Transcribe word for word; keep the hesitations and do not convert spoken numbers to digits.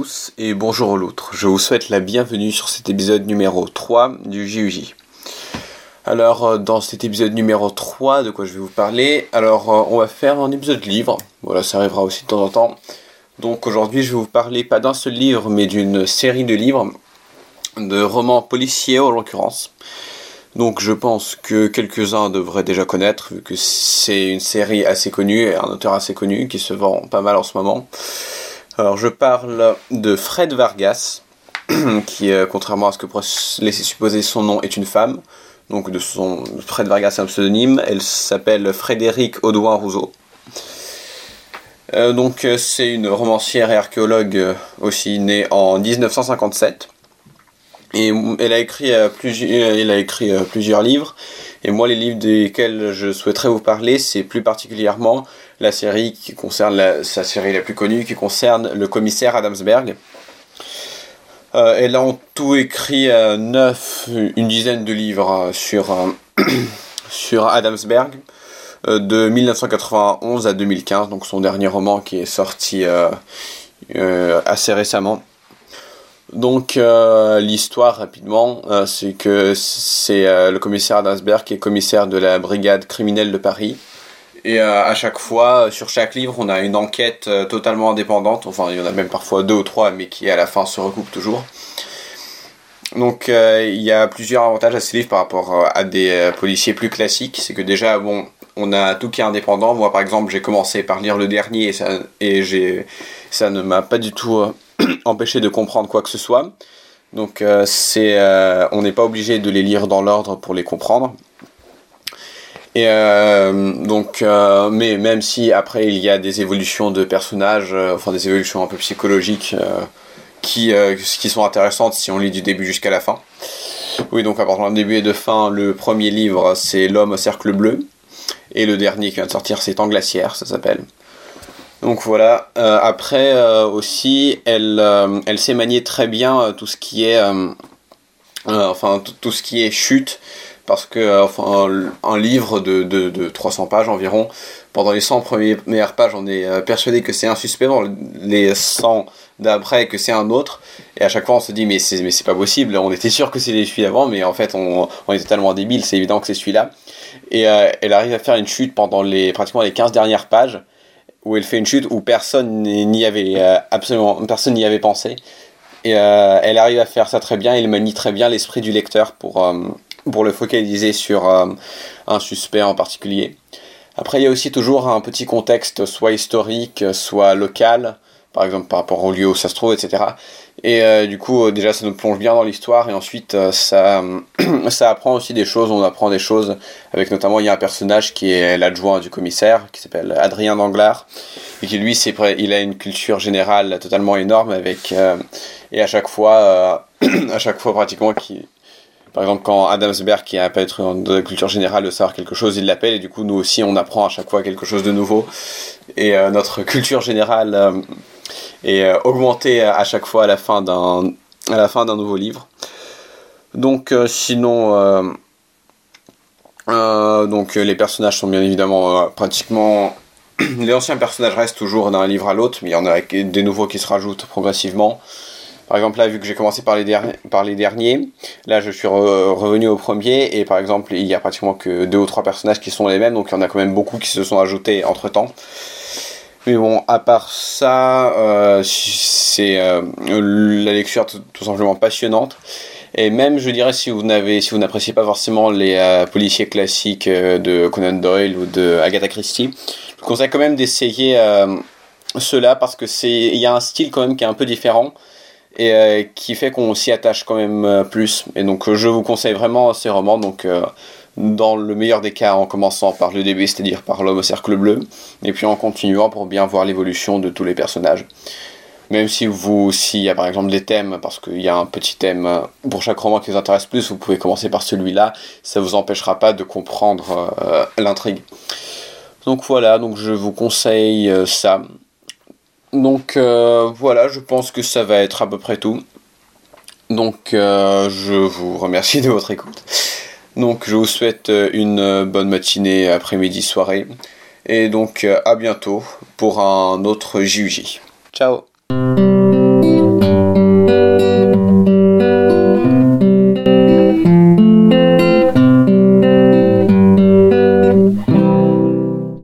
tous et bonjour aux loutres. Je vous souhaite la bienvenue sur cet épisode numéro trois du J U J. Alors dans cet épisode numéro trois, de quoi je vais vous parler, alors on va faire un épisode livre, voilà, ça arrivera aussi de temps en temps. Donc aujourd'hui je vais vous parler pas d'un seul livre mais d'une série de livres, de romans policiers en l'occurrence. Donc je pense que quelques-uns devraient déjà connaître, vu que c'est une série assez connue et un auteur assez connu qui se vend pas mal en ce moment. Alors je parle de Fred Vargas, qui euh, contrairement à ce que pourrait laisser supposer son nom est une femme. Donc de son Fred Vargas est un pseudonyme, elle s'appelle Frédérique Audouin Rousseau. Euh, donc euh, c'est une romancière et archéologue euh, aussi née en dix-neuf cent cinquante-sept. Et elle a écrit, euh, plusieurs, elle a écrit euh, plusieurs livres. Et moi, les livres desquels je souhaiterais vous parler, c'est plus particulièrement la série qui concerne la, sa série la plus connue, qui concerne le commissaire Adamsberg. Euh, elle a en tout écrit euh, neuf, une dizaine de livres euh, sur, euh, sur Adamsberg, euh, de dix-neuf cent quatre-vingt-onze à deux mille quinze, donc son dernier roman qui est sorti euh, euh, assez récemment. Donc euh, l'histoire rapidement, euh, c'est que c'est euh, le commissaire Adamsberg qui est commissaire de la brigade criminelle de Paris. Et euh, à chaque fois, sur chaque livre, on a une enquête euh, totalement indépendante. Enfin, il y en a même parfois deux ou trois, mais qui à la fin se recoupent toujours. Donc euh, il y a plusieurs avantages à ces livres par rapport euh, à des euh, policiers plus classiques. C'est que déjà, bon, on a tout qui est indépendant. Moi, par exemple, j'ai commencé par lire le dernier et ça, et j'ai, ça ne m'a pas du tout euh, empêché de comprendre quoi que ce soit. Donc euh, c'est, euh, on n'est pas obligé de les lire dans l'ordre pour les comprendre. Et euh, donc, euh, mais même si après il y a des évolutions de personnages, euh, enfin des évolutions un peu psychologiques euh, qui, euh, qui sont intéressantes si on lit du début jusqu'à la fin. Oui, donc à partir d'un début et de fin, le premier livre c'est L'homme au cercle bleu, et le dernier qui vient de sortir c'est Temps glaciaire, ça s'appelle. Donc voilà. Euh, après euh, aussi, elle, euh, elle sait manier très bien euh, tout ce qui est, euh, euh, enfin tout, tout ce qui est chute. Parce que euh, enfin, un, un livre de, de, de trois cents pages environ, pendant les cent premières pages, on est euh, persuadé que c'est un suspect, dans les cent d'après que c'est un autre, et à chaque fois on se dit mais c'est, mais c'est pas possible, on était sûr que c'était celui d'avant, mais en fait on, on était tellement débile, c'est évident que c'est celui-là. Et euh, elle arrive à faire une chute pendant les, pratiquement les quinze dernières pages, où elle fait une chute où personne n'y avait, euh, absolument, personne n'y avait pensé. Et euh, elle arrive à faire ça très bien, elle manie très bien l'esprit du lecteur pour... Euh, pour le focaliser sur euh, un suspect en particulier. Après, il y a aussi toujours un petit contexte, soit historique, soit local, par exemple par rapport au lieu où ça se trouve, et cetera. Et euh, du coup, déjà, ça nous plonge bien dans l'histoire, et ensuite, euh, ça, ça apprend aussi des choses, on apprend des choses, avec notamment, il y a un personnage qui est l'adjoint du commissaire, qui s'appelle Adrien Danglars, et qui, lui, c'est, il a une culture générale totalement énorme, avec, euh, et à chaque fois, euh, à chaque fois pratiquement, qui... Par exemple, quand Adamsberg, qui a pas être de la culture générale de savoir quelque chose, il l'appelle, et du coup, nous aussi, on apprend à chaque fois quelque chose de nouveau. Et euh, notre culture générale euh, est euh, augmentée à chaque fois à la fin d'un, à la fin d'un nouveau livre. Donc, euh, sinon, euh, euh, donc, les personnages sont bien évidemment euh, pratiquement... Les anciens personnages restent toujours d'un livre à l'autre, mais il y en a des nouveaux qui se rajoutent progressivement. Par exemple, là, vu que j'ai commencé par les, der- par les derniers, là, je suis re- revenu au premier, et par exemple, il y a pratiquement que deux ou trois personnages qui sont les mêmes, donc il y en a quand même beaucoup qui se sont ajoutés entre-temps. Mais bon, à part ça, euh, c'est euh, la lecture tout, tout simplement passionnante. Et même, je dirais, si vous n'avez, si vous n'appréciez pas forcément les euh, policiers classiques euh, de Conan Doyle ou de Agatha Christie, je vous conseille quand même d'essayer euh, ceux-là, parce que c'est, il y a un style quand même qui est un peu différent, et euh, qui fait qu'on s'y attache quand même euh, plus. Et donc euh, je vous conseille vraiment ces romans, donc euh, dans le meilleur des cas en commençant par le début, c'est-à-dire par L'homme au cercle bleu, et puis en continuant pour bien voir l'évolution de tous les personnages. Même si vous, s'il y a par exemple des thèmes, parce qu'il y a un petit thème euh, pour chaque roman qui vous intéresse plus, vous pouvez commencer par celui-là, ça vous empêchera pas de comprendre euh, l'intrigue. Donc voilà, donc je vous conseille euh, ça. Donc euh, voilà, je pense que ça va être à peu près tout. Donc euh, je vous remercie de votre écoute. Donc je vous souhaite une bonne matinée, après-midi, soirée. Et donc à bientôt pour un autre J U J. Ciao!